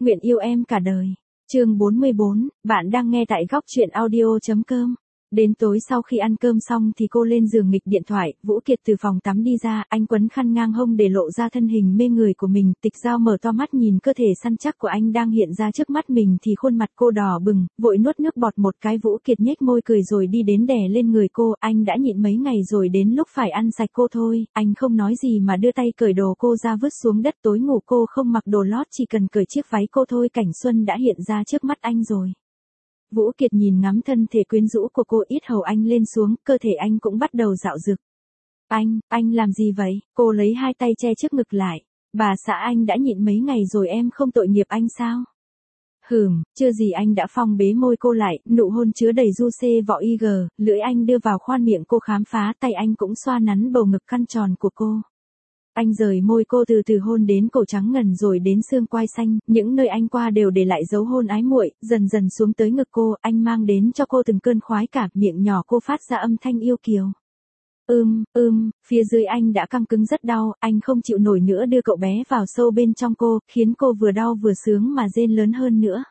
nguyện yêu em cả đời. Chương 44, bạn đang nghe tại góc truyện audio.com. Đến tối sau khi ăn cơm xong thì cô lên giường nghịch điện thoại, Vũ Kiệt từ phòng tắm đi ra, anh quấn khăn ngang hông để lộ ra thân hình mê người của mình, Tịch Giao mở to mắt nhìn cơ thể săn chắc của anh đang hiện ra trước mắt mình thì khuôn mặt cô đỏ bừng, vội nuốt nước bọt một cái. Vũ Kiệt nhếch môi cười rồi đi đến đè lên người cô, anh đã nhịn mấy ngày rồi đến lúc phải ăn sạch cô thôi, anh không nói gì mà đưa tay cởi đồ cô ra vứt xuống đất. Tối ngủ cô không mặc đồ lót, chỉ cần cởi chiếc váy cô thôi cảnh xuân đã hiện ra trước mắt anh rồi. Vũ Kiệt nhìn ngắm thân thể quyến rũ của cô, yết hầu anh lên xuống, cơ thể anh cũng bắt đầu dạo dực. Anh làm gì vậy? Cô lấy hai tay che trước ngực lại. Bà xã anh đã nhịn mấy ngày rồi, em không tội nghiệp anh sao? Chưa gì anh đã phong bế môi cô lại, nụ hôn chứa đầy juice vỏ IG, lưỡi anh đưa vào khoan miệng cô khám phá, tay anh cũng xoa nắn bầu ngực căng tròn của cô. Anh rời môi cô từ từ hôn đến cổ trắng ngần rồi đến xương quai xanh, những nơi anh qua đều để lại dấu hôn ái muội, dần dần xuống tới ngực cô, anh mang đến cho cô từng cơn khoái cảm, miệng nhỏ cô phát ra âm thanh yêu kiều. Phía dưới anh đã căng cứng rất đau, anh không chịu nổi nữa đưa cậu bé vào sâu bên trong cô, khiến cô vừa đau vừa sướng mà rên lớn hơn nữa.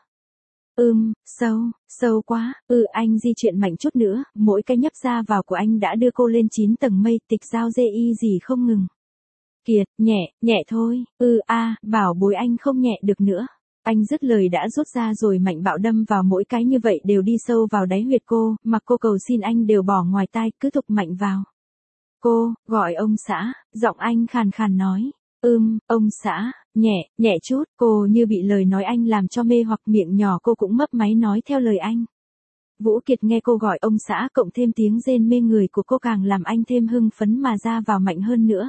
Sâu quá, anh di chuyển mạnh chút nữa, mỗi cái nhấp ra vào của anh đã đưa cô lên 9 tầng mây. Tịch Giao dê y gì không ngừng. Kiệt, nhẹ thôi, bảo bối anh không nhẹ được nữa. Anh dứt lời đã rút ra rồi mạnh bạo đâm vào, mỗi cái như vậy đều đi sâu vào đáy huyệt cô, mặc cô cầu xin anh đều bỏ ngoài tai, cứ thục mạnh vào. Cô, gọi ông xã, giọng anh khàn khàn nói. Ông xã, nhẹ chút, cô như bị lời nói anh làm cho mê hoặc, miệng nhỏ cô cũng mấp máy nói theo lời anh. Vũ Kiệt nghe cô gọi ông xã cộng thêm tiếng rên mê người của cô càng làm anh thêm hưng phấn mà ra vào mạnh hơn nữa.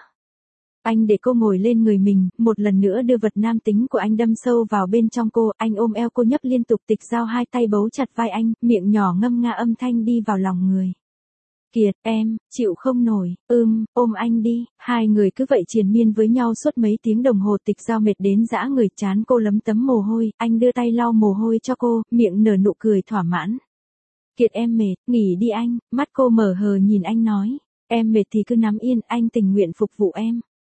Anh để cô ngồi lên người mình, một lần nữa đưa vật nam tính của anh đâm sâu vào bên trong cô, anh ôm eo cô nhấp liên tục. Tịch Giao hai tay bấu chặt vai anh, miệng nhỏ ngâm nga âm thanh đi vào lòng người. Kiệt, em, chịu không nổi, ôm anh đi. Hai người cứ vậy triền miên với nhau suốt mấy tiếng đồng hồ. Tịch Giao mệt đến rã người, trán cô lấm tấm mồ hôi, anh đưa tay lau mồ hôi cho cô, miệng nở nụ cười thỏa mãn. Kiệt em mệt, nghỉ đi anh. Mắt cô mở hờ nhìn anh nói, em mệt thì cứ nằm yên, anh tình nguyện phục vụ em.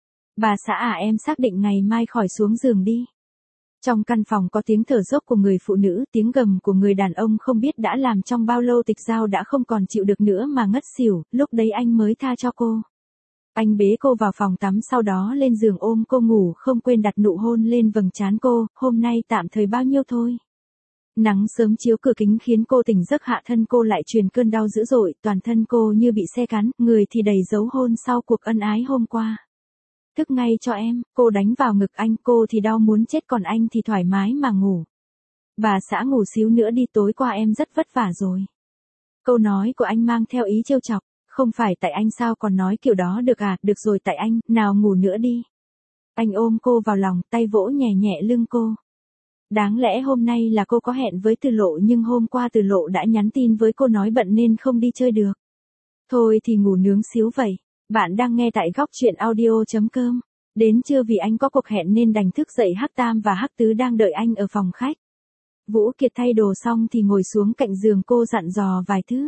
Bà xã em xác định ngày mai khỏi xuống giường đi. Trong căn phòng có tiếng thở dốc của người phụ nữ, tiếng gầm của người đàn ông không biết đã làm trong bao lâu. Tịch Giao đã không còn chịu được nữa mà ngất xỉu, lúc đấy anh mới tha cho cô. Anh bế cô vào phòng tắm, sau đó lên giường ôm cô ngủ, không quên đặt nụ hôn lên vầng trán cô. Hôm nay tạm thời bao nhiêu thôi. Nắng sớm chiếu cửa kính khiến cô tỉnh giấc, hạ thân cô lại truyền cơn đau dữ dội, toàn thân cô như bị xe cán, người thì đầy dấu hôn sau cuộc ân ái hôm qua. Thức ngay cho em, cô đánh vào ngực anh, cô thì đau muốn chết còn anh thì thoải mái mà ngủ. Bà xã ngủ xíu nữa đi, tối qua em rất vất vả rồi. Câu nói của anh mang theo ý trêu chọc, không phải tại anh sao còn nói kiểu đó được à, được rồi tại anh, nào ngủ nữa đi. Anh ôm cô vào lòng, tay vỗ nhẹ nhẹ lưng cô. Đáng lẽ hôm nay là cô có hẹn với Từ Lộ, nhưng hôm qua Từ Lộ đã nhắn tin với cô nói bận nên không đi chơi được. Thôi thì ngủ nướng xíu vậy. Bạn đang nghe tại góc truyện audio.com. Đến trưa vì anh có cuộc hẹn nên đành thức dậy, Hắc Tam và Hắc Tứ đang đợi anh ở phòng khách. Vũ Kiệt thay đồ xong thì ngồi xuống cạnh giường cô, dặn dò vài thứ.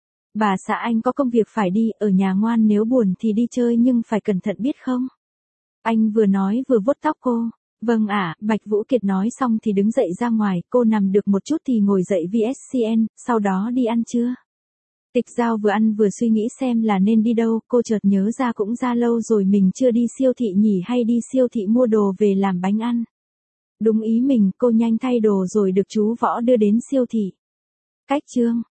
Bà xã anh có công việc phải đi, ở nhà ngoan, nếu buồn thì đi chơi nhưng phải cẩn thận biết không? Anh vừa nói vừa vuốt tóc cô. Vâng ạ, Bạch Vũ Kiệt nói xong thì đứng dậy ra ngoài, cô nằm được một chút thì ngồi dậy VSCN, sau đó đi ăn trưa. Tịch Giao vừa ăn vừa suy nghĩ xem là nên đi đâu, cô chợt nhớ ra cũng ra lâu rồi mình chưa đi siêu thị nhỉ, hay đi siêu thị mua đồ về làm bánh ăn. Đúng ý mình, cô nhanh thay đồ rồi được chú Võ đưa đến siêu thị. Cách chương